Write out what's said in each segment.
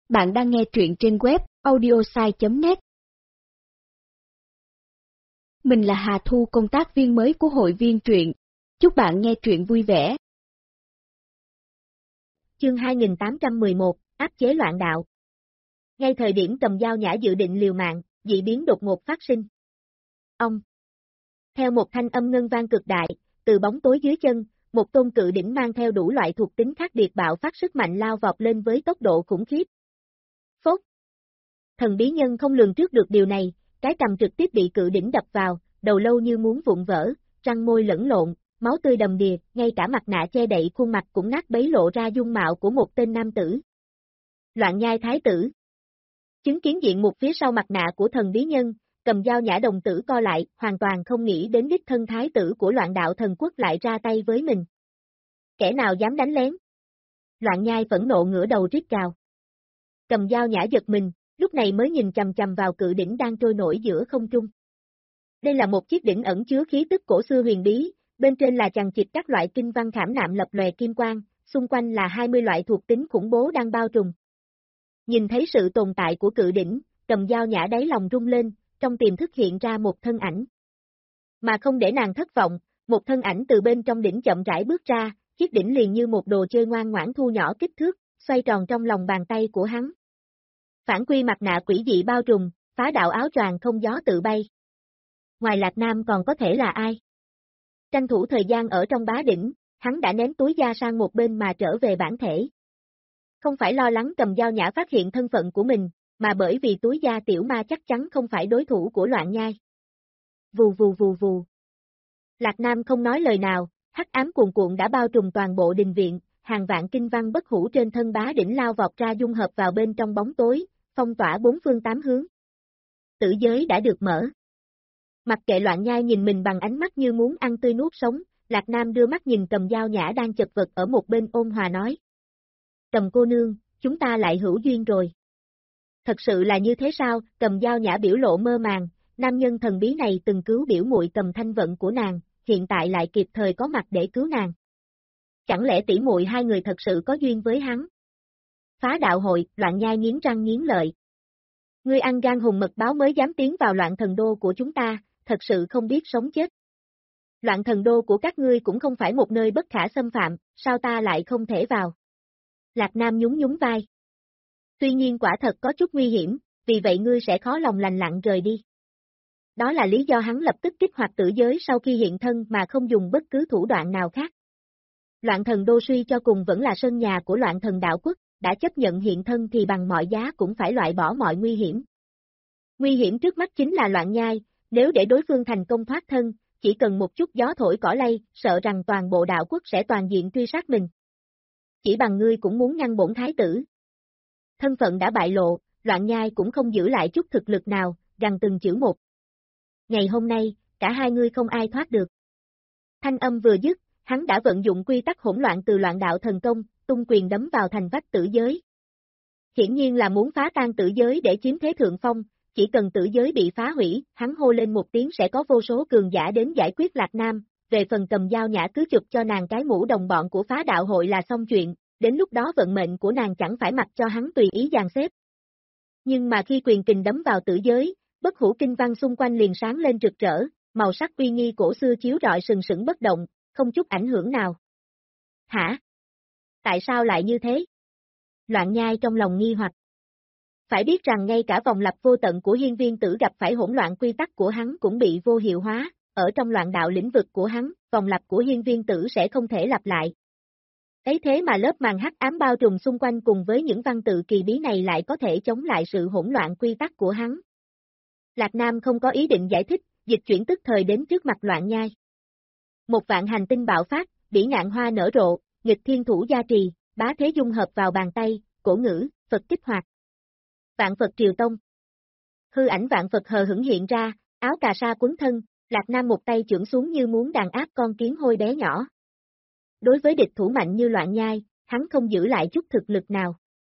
Bạn đang nghe truyện trên web audiosai.net. Mình là Hà Thu, công tác viên mới của hội viên truyện. Chúc bạn nghe truyện vui vẻ. Chương 2811, áp chế loạn đạo. Ngay thời điểm Cầm Dao Nhã dự định liều mạng, dị biến đột ngột phát sinh. Ông. Theo một thanh âm ngân vang cực đại, từ bóng tối dưới chân, một tôn cự đỉnh mang theo đủ loại thuộc tính khác biệt bạo phát sức mạnh lao vọt lên với tốc độ khủng khiếp. Phốt. Thần bí nhân không lường trước được điều này, cái cằm trực tiếp bị cự đỉnh đập vào, đầu lâu như muốn vụn vỡ, răng môi lẫn lộn, máu tươi đầm đìa, ngay cả mặt nạ che đậy khuôn mặt cũng nát bấy lộ ra dung mạo của một tên nam tử. Loạn Nhai thái tử. Chứng kiến diện mục phía sau mặt nạ của thần bí nhân, Cầm Dao Nhã đồng tử co lại, hoàn toàn không nghĩ đến đích thân thái tử của Loạn Đạo Thần Quốc lại ra tay với mình. Kẻ nào dám đánh lén? Loạn Nhai phẫn nộ ngửa đầu rít gào. Cầm Dao Nhã giật mình, lúc này mới nhìn chằm chằm vào cự đỉnh đang trôi nổi giữa không trung. Đây là một chiếc đỉnh ẩn chứa khí tức cổ xưa huyền bí, bên trên là chằng chịt các loại kinh văn khảm nạm lập lòe kim quang, xung quanh là 20 loại thuộc tính khủng bố đang bao trùm. Nhìn thấy sự tồn tại của cự đỉnh, Cầm Dao Nhã đáy lòng rung lên, trong tiềm thức hiện ra một thân ảnh. Mà không để nàng thất vọng, một thân ảnh từ bên trong đỉnh chậm rãi bước ra, chiếc đỉnh liền như một đồ chơi ngoan ngoãn thu nhỏ kích thước, xoay tròn trong lòng bàn tay của hắn. Phản quy mặt nạ quỷ dị bao trùm, phá đạo áo choàng không gió tự bay. Ngoài Lạc Nam còn có thể là ai? Tranh thủ thời gian ở trong bá đỉnh, hắn đã ném túi da sang một bên mà trở về bản thể. Không phải lo lắng Cầm Dao Nhã phát hiện thân phận của mình, mà bởi vì túi da tiểu ma chắc chắn không phải đối thủ của Loạn Nhai. Vù vù vù vù. Lạc Nam không nói lời nào, hắc ám cuồn cuộn đã bao trùm toàn bộ đình viện, hàng vạn kinh văn bất hủ trên thân bá đỉnh lao vọt ra dung hợp vào bên trong bóng tối, phong tỏa bốn phương tám hướng. Tử giới đã được mở. Mặc kệ Loạn Nhai nhìn mình bằng ánh mắt như muốn ăn tươi nuốt sống, Lạc Nam đưa mắt nhìn Cầm Dao Nhã đang chật vật ở một bên ôn hòa nói. Cầm cô nương, chúng ta lại hữu duyên rồi. Thật sự là như thế sao? Cầm Dao Nhã biểu lộ mơ màng, nam nhân thần bí này từng cứu biểu muội Cầm Thanh Vận của nàng, hiện tại lại kịp thời có mặt để cứu nàng. Chẳng lẽ tỷ muội hai người thật sự có duyên với hắn? Phá đạo hội, Loạn Nhai nghiến răng nghiến lợi. Ngươi ăn gan hùng mật báo mới dám tiến vào Loạn Thần Đô của chúng ta, thật sự không biết sống chết. Loạn Thần Đô của các ngươi cũng không phải một nơi bất khả xâm phạm, sao ta lại không thể vào? Lạc Nam nhún nhún vai. Tuy nhiên quả thật có chút nguy hiểm, vì vậy ngươi sẽ khó lòng lành lặn rời đi. Đó là lý do hắn lập tức kích hoạt tử giới sau khi hiện thân mà không dùng bất cứ thủ đoạn nào khác. Loạn Thần Đô suy cho cùng vẫn là sân nhà của Loạn Thần Đạo Quốc, đã chấp nhận hiện thân thì bằng mọi giá cũng phải loại bỏ mọi nguy hiểm. Nguy hiểm trước mắt chính là Loạn Nhai, nếu để đối phương thành công thoát thân, chỉ cần một chút gió thổi cỏ lay, sợ rằng toàn bộ đạo quốc sẽ toàn diện truy sát mình. Chỉ bằng ngươi cũng muốn ngăn bổn thái tử. Thân phận đã bại lộ, Loạn Nhai cũng không giữ lại chút thực lực nào, gằn từng chữ một. Ngày hôm nay, cả hai ngươi không ai thoát được. Thanh âm vừa dứt, hắn đã vận dụng quy tắc hỗn loạn từ Loạn Đạo Thần Công, tung quyền đấm vào thành vách tử giới. Hiển nhiên là muốn phá tan tử giới để chiếm thế thượng phong, chỉ cần tử giới bị phá hủy, hắn hô lên một tiếng sẽ có vô số cường giả đến giải quyết Lạc Nam, về phần Cầm Dao Nhã cứ chụp cho nàng cái mũ đồng bọn của phá đạo hội là xong chuyện, đến lúc đó vận mệnh của nàng chẳng phải mặc cho hắn tùy ý dàn xếp. Nhưng mà khi quyền kình đấm vào tử giới, bất hủ kinh văn xung quanh liền sáng lên rực rỡ, màu sắc uy nghi cổ xưa chiếu rọi sừng sững bất động, không chút ảnh hưởng nào. Hả? Tại sao lại như thế? Loạn Nhai trong lòng nghi hoặc. Phải biết rằng ngay cả vòng lặp vô tận của hiên viên tử gặp phải hỗn loạn quy tắc của hắn cũng bị vô hiệu hóa, ở trong loạn đạo lĩnh vực của hắn, vòng lặp của hiên viên tử sẽ không thể lặp lại. Ấy thế mà lớp màn hắc ám bao trùm xung quanh cùng với những văn tự kỳ bí này lại có thể chống lại sự hỗn loạn quy tắc của hắn. Lạc Nam không có ý định giải thích, dịch chuyển tức thời đến trước mặt Loạn Nhai. Một vạn hành tinh bạo phát, bỉ ngạn hoa nở rộ, nghịch thiên thủ gia trì, bá thế dung hợp vào bàn tay, cổ ngữ, Phật kích hoạt. Vạn Phật triều tông. Hư ảnh Vạn Phật hờ hững hiện ra, áo cà sa quấn thân, Lạc Nam một tay chưởng xuống như muốn đàn áp con kiến hôi bé nhỏ. Đối với địch thủ mạnh như Loạn Nhai, hắn không giữ lại chút thực lực nào.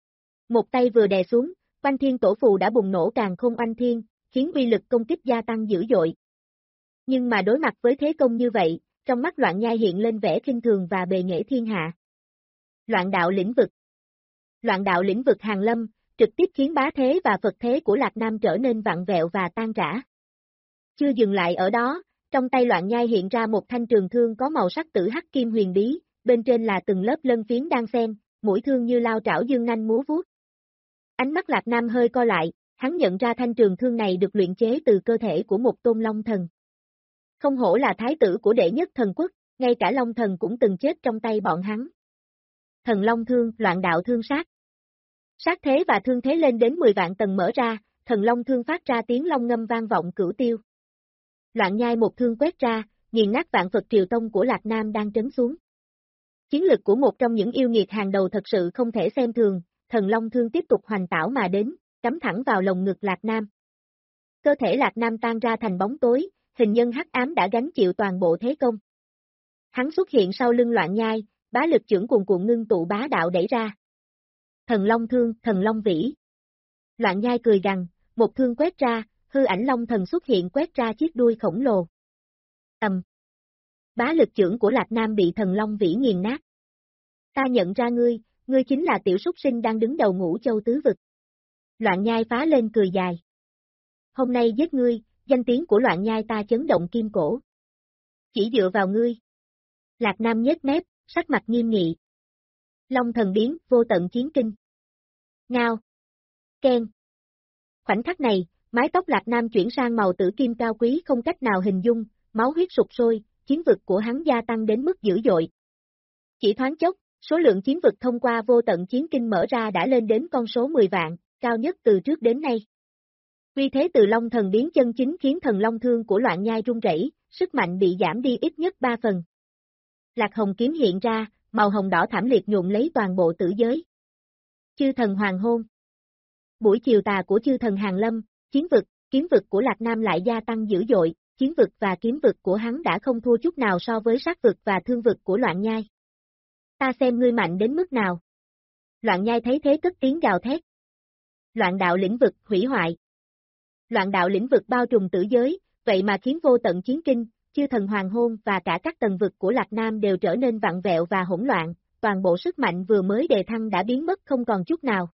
Một tay vừa đè xuống, Oanh Thiên Tổ Phù đã bùng nổ càn khôn oanh thiên, khiến uy lực công kích gia tăng dữ dội. Nhưng mà đối mặt với thế công như vậy, trong mắt Loạn Nhai hiện lên vẻ khinh thường và bề nghệ thiên hạ. Loạn đạo lĩnh vực. Loạn đạo lĩnh vực hàng lâm, trực tiếp khiến bá thế và Phật thế của Lạc Nam trở nên vặn vẹo và tan rã. Chưa dừng lại ở đó, trong tay Loạn Nhai hiện ra một thanh trường thương có màu sắc tử hắc kim huyền bí, bên trên là từng lớp lân phiến đan xen, mũi thương như lao trảo dương nanh múa vuốt. Ánh mắt Lạc Nam hơi co lại, hắn nhận ra thanh trường thương này được luyện chế từ cơ thể của một tôn long thần. Không hổ là thái tử của đệ nhất thần quốc, ngay cả long thần cũng từng chết trong tay bọn hắn. Thần long thương, loạn đạo thương sát. Sát thế và thương thế lên đến 10 vạn tầng mở ra, thần long thương phát ra tiếng long ngâm vang vọng cửu tiêu. Loạn Nhai một thương quét ra, nghiền nát vạn Phật triều tông của Lạc Nam đang trấn xuống. Chiến lực của một trong những yêu nghiệt hàng đầu thật sự không thể xem thường, thần long thương tiếp tục hoành tảo mà đến, cắm thẳng vào lồng ngực Lạc Nam. Cơ thể Lạc Nam tan ra thành bóng tối, hình nhân hắc ám đã gánh chịu toàn bộ thế công. Hắn xuất hiện sau lưng Loạn Nhai, bá lực chưởng cuồn cuộn ngưng tụ bá đạo đẩy ra. Thần long thương, thần long vĩ. Loạn Nhai cười gằn, một thương quét ra, hư ảnh long thần xuất hiện quét ra chiếc đuôi khổng lồ. Bá lực chưởng của Lạc Nam bị thần long vĩ nghiền nát. Ta nhận ra ngươi chính là tiểu súc sinh đang đứng đầu Ngũ Châu tứ vực. Loạn Nhai phá lên cười dài. Hôm nay giết ngươi, danh tiếng của Loạn Nhai ta chấn động kim cổ. Chỉ dựa vào ngươi. Lạc Nam nhếch mép, sắc mặt nghiêm nghị. Long thần biến, vô tận chiến kinh. Ngao. Keng. Khoảnh khắc này, mái tóc Lạc Nam chuyển sang màu tử kim cao quý không cách nào hình dung, máu huyết sục sôi, chiến vực của hắn gia tăng đến mức dữ dội. Chỉ thoáng chốc, số lượng chiến vực thông qua vô tận chiến kinh mở ra đã lên đến con số 10 vạn, cao nhất từ trước đến nay. Uy thế từ Long thần biến chân chính khiến thần long thương của Loạn Nhai rung rẩy, sức mạnh bị giảm đi ít nhất 3 phần. Lạc hồng kiếm hiện ra, màu hồng đỏ thảm liệt nhuộm lấy toàn bộ tử giới. Chư thần hoàng hôn. Buổi chiều tà của chư thần hàng lâm, chiến vực, kiếm vực của Lạc Nam lại gia tăng dữ dội, chiến vực và kiếm vực của hắn đã không thua chút nào so với sát vực và thương vực của Loạn Nhai. Ta xem ngươi mạnh đến mức nào. Loạn Nhai thấy thế cất tiếng gào thét. Loạn đạo lĩnh vực, hủy hoại. Loạn đạo lĩnh vực bao trùm tử giới, vậy mà khiến vô tận chiến kinh, chư thần hoàng hôn và cả các tầng vực của Lạc Nam đều trở nên vặn vẹo và hỗn loạn, toàn bộ sức mạnh vừa mới đề thăng đã biến mất không còn chút nào.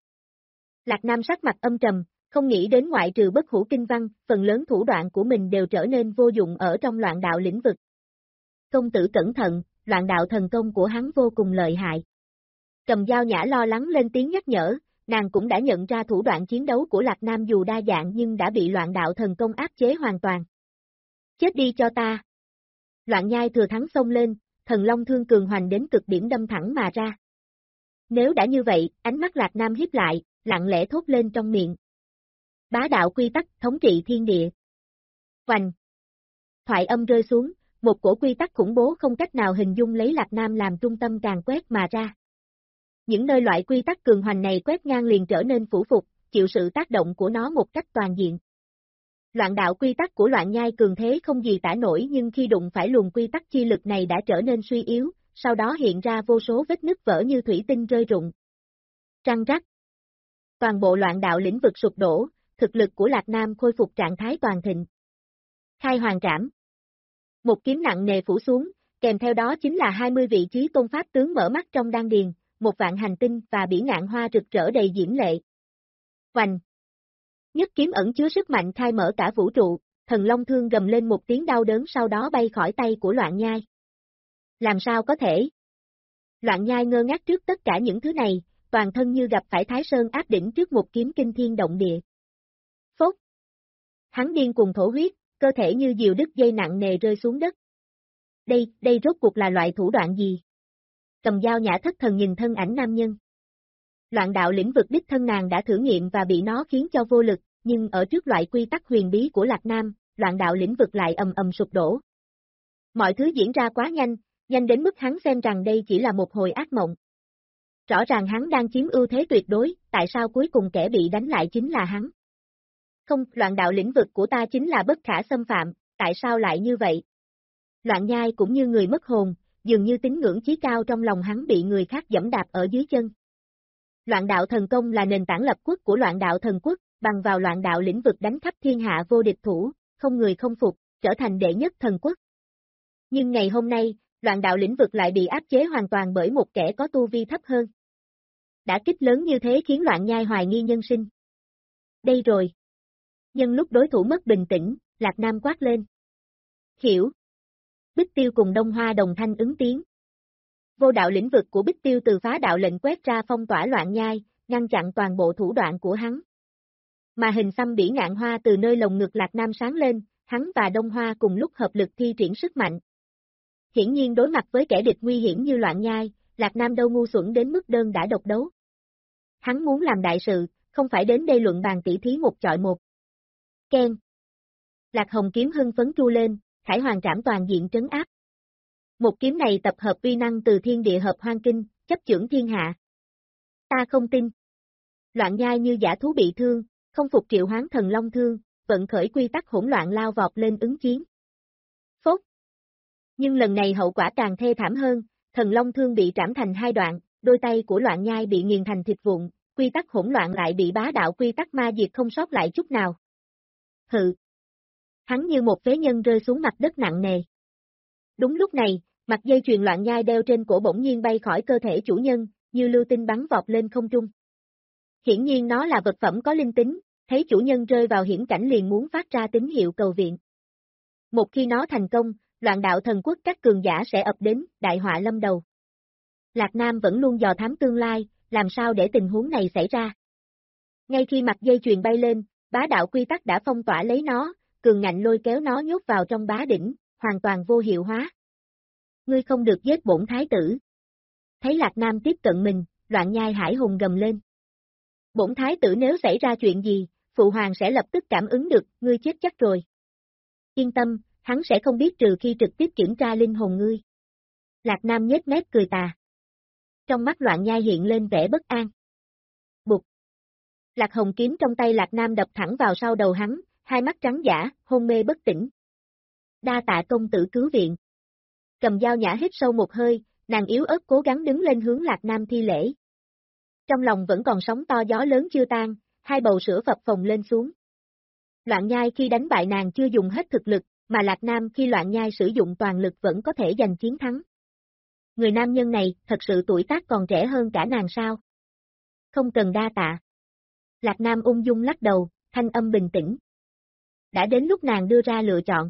Lạc Nam sắc mặt âm trầm, không nghĩ đến ngoại trừ bất hủ kinh văn, phần lớn thủ đoạn của mình đều trở nên vô dụng ở trong loạn đạo lĩnh vực. Công tử cẩn thận, loạn đạo thần công của hắn vô cùng lợi hại. Cầm Dao Nhã lo lắng lên tiếng nhắc nhở, nàng cũng đã nhận ra thủ đoạn chiến đấu của Lạc Nam dù đa dạng nhưng đã bị loạn đạo thần công áp chế hoàn toàn. Chết đi cho ta! Loạn Nhai thừa thắng xông lên, thần long thương cường hoành đến cực điểm đâm thẳng mà ra. Nếu đã như vậy, ánh mắt Lạc Nam híp lại, lặng lẽ thốt lên trong miệng. Bá đạo quy tắc, thống trị thiên địa. Oành! Thoại âm rơi xuống, một cổ quy tắc khủng bố không cách nào hình dung lấy Lạc Nam làm trung tâm càn quét mà ra. Những nơi loại quy tắc cường hoành này quét ngang liền trở nên phủ phục, chịu sự tác động của nó một cách toàn diện. Loạn đạo quy tắc của Loạn Nhai cường thế không gì tả nổi nhưng khi đụng phải luồng quy tắc chi lực này đã trở nên suy yếu, sau đó hiện ra vô số vết nứt vỡ như thủy tinh rơi rụng. Răng rắc. Toàn bộ loạn đạo lĩnh vực sụp đổ, thực lực của Lạc Nam khôi phục trạng thái toàn thịnh. Khai hoàng trảm. Một kiếm nặng nề phủ xuống, kèm theo đó chính là 20 vị trí tôn pháp tướng mở mắt trong đan điền, một vạn hành tinh và bỉ ngạn hoa rực rỡ đầy diễm lệ. Oành! Nhất kiếm ẩn chứa sức mạnh khai mở cả vũ trụ, thần long thương gầm lên một tiếng đau đớn sau đó bay khỏi tay của Loạn Nhai. Làm sao có thể? Loạn Nhai ngơ ngác trước tất cả những thứ này, toàn thân như gặp phải Thái Sơn áp đỉnh trước một kiếm kinh thiên động địa. Phốt! Hắn điên cuồng thổ huyết, cơ thể như diều đứt dây nặng nề rơi xuống đất. Đây rốt cuộc là loại thủ đoạn gì? Cầm Dao Nhã thất thần nhìn thân ảnh nam nhân. Loạn đạo lĩnh vực đích thân nàng đã thử nghiệm và bị nó khiến cho vô lực, nhưng ở trước loại quy tắc huyền bí của Lạc Nam, loạn đạo lĩnh vực lại ầm ầm sụp đổ. Mọi thứ diễn ra quá nhanh đến mức hắn xem rằng đây chỉ là một hồi ác mộng. Rõ ràng hắn đang chiếm ưu thế tuyệt đối, tại sao cuối cùng kẻ bị đánh lại chính là hắn? Không, loạn đạo lĩnh vực của ta chính là bất khả xâm phạm, tại sao lại như vậy? Loạn Nhai cũng như người mất hồn, dường như tín ngưỡng chí cao trong lòng hắn bị người khác giẫm đạp ở dưới chân. Loạn đạo thần công là nền tảng lập quốc của loạn đạo thần quốc, bằng vào loạn đạo lĩnh vực đánh khắp thiên hạ vô địch thủ, không người không phục, trở thành đệ nhất thần quốc. Nhưng ngày hôm nay, loạn đạo lĩnh vực lại bị áp chế hoàn toàn bởi một kẻ có tu vi thấp hơn. đã kích lớn như thế khiến Loạn Nhai hoài nghi nhân sinh. Đây rồi. Nhân lúc đối thủ mất bình tĩnh, Lạc Nam quát lên. Hiểu. Bích Tiêu cùng Đông Hoa đồng thanh ứng tiếng. Vô đạo lĩnh vực của Bích Tiêu từ phá đạo lệnh quét ra phong tỏa Loạn Nhai, ngăn chặn toàn bộ thủ đoạn của hắn. Mà hình xăm bỉ ngạn hoa từ nơi lồng ngực Lạc Nam sáng lên, hắn và Đông Hoa cùng lúc hợp lực thi triển sức mạnh. Hiển nhiên đối mặt với kẻ địch nguy hiểm như Loạn Nhai, Lạc Nam đâu ngu xuẩn đến mức đơn đã độc đấu. Hắn muốn làm đại sự, không phải đến đây luận bàn tỷ thí một chọi một. Ken. Lạc Hồng kiếm hưng phấn tru lên, Khải Hoàng trảm toàn diện trấn áp. Một kiếm này tập hợp uy năng từ thiên địa hợp hoang kinh, chấp chưởng thiên hạ. Ta không tin. Loạn Nhai như giả thú bị thương, không phục triệu hoán thần long thương, vận khởi quy tắc hỗn loạn lao vọt lên ứng chiến. Phốt. Nhưng lần này hậu quả càng thê thảm hơn, thần long thương bị trảm thành hai đoạn, đôi tay của Loạn Nhai bị nghiền thành thịt vụn, quy tắc hỗn loạn lại bị bá đạo quy tắc ma diệt không sót lại chút nào. Hự. Hắn như một phế nhân rơi xuống mặt đất nặng nề. Đúng lúc này, mặt dây chuyền Loạn Nhai đeo trên cổ bỗng nhiên bay khỏi cơ thể chủ nhân, như lưu tinh bắn vọt lên không trung. Hiển nhiên nó là vật phẩm có linh tính, thấy chủ nhân rơi vào hiểm cảnh liền muốn phát ra tín hiệu cầu viện. Một khi nó thành công, Loạn đạo thần quốc các cường giả sẽ ập đến, đại họa lâm đầu. Lạc Nam vẫn luôn dò thám tương lai, làm sao để tình huống này xảy ra. Ngay khi mặt dây chuyền bay lên, bá đạo quy tắc đã phong tỏa lấy nó, cường ngạnh lôi kéo nó nhốt vào trong bá đỉnh, hoàn toàn vô hiệu hóa. Ngươi không được giết bổn thái tử. Thấy Lạc Nam tiếp cận mình, Loạn Nhai hải hùng gầm lên. Bổn thái tử nếu xảy ra chuyện gì, phụ hoàng sẽ lập tức cảm ứng được, ngươi chết chắc rồi. Yên tâm, hắn sẽ không biết trừ khi trực tiếp kiểm tra linh hồn ngươi. Lạc Nam nhếch mép cười tà. Trong mắt Loạn Nhai hiện lên vẻ bất an. Bụt. Lạc Hồng kiếm trong tay Lạc Nam đập thẳng vào sau đầu hắn, hai mắt trắng dã, hôn mê bất tỉnh. Đa tạ công tử cứu viện. Cầm dao nhã hít sâu một hơi, nàng yếu ớt cố gắng đứng lên hướng Lạc Nam thi lễ. Trong lòng vẫn còn sóng to gió lớn chưa tan, hai bầu sữa phập phồng lên xuống. Loạn Nhai khi đánh bại nàng chưa dùng hết thực lực, mà Lạc Nam khi Loạn Nhai sử dụng toàn lực vẫn có thể giành chiến thắng. Người nam nhân này thật sự tuổi tác còn trẻ hơn cả nàng sao? Không cần đa tạ. Lạc Nam ung dung lắc đầu, thanh âm bình tĩnh. Đã đến lúc nàng đưa ra lựa chọn.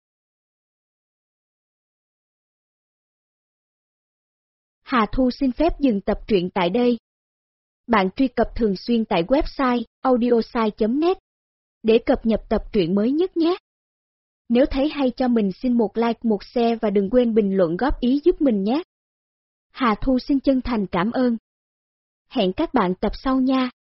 Hà Thu xin phép dừng tập truyện tại đây. Bạn truy cập thường xuyên tại website audiosai.net để cập nhật tập truyện mới nhất nhé. Nếu thấy hay cho mình xin một like, một share và đừng quên bình luận góp ý giúp mình nhé. Hà Thu xin chân thành cảm ơn. Hẹn các bạn tập sau nha.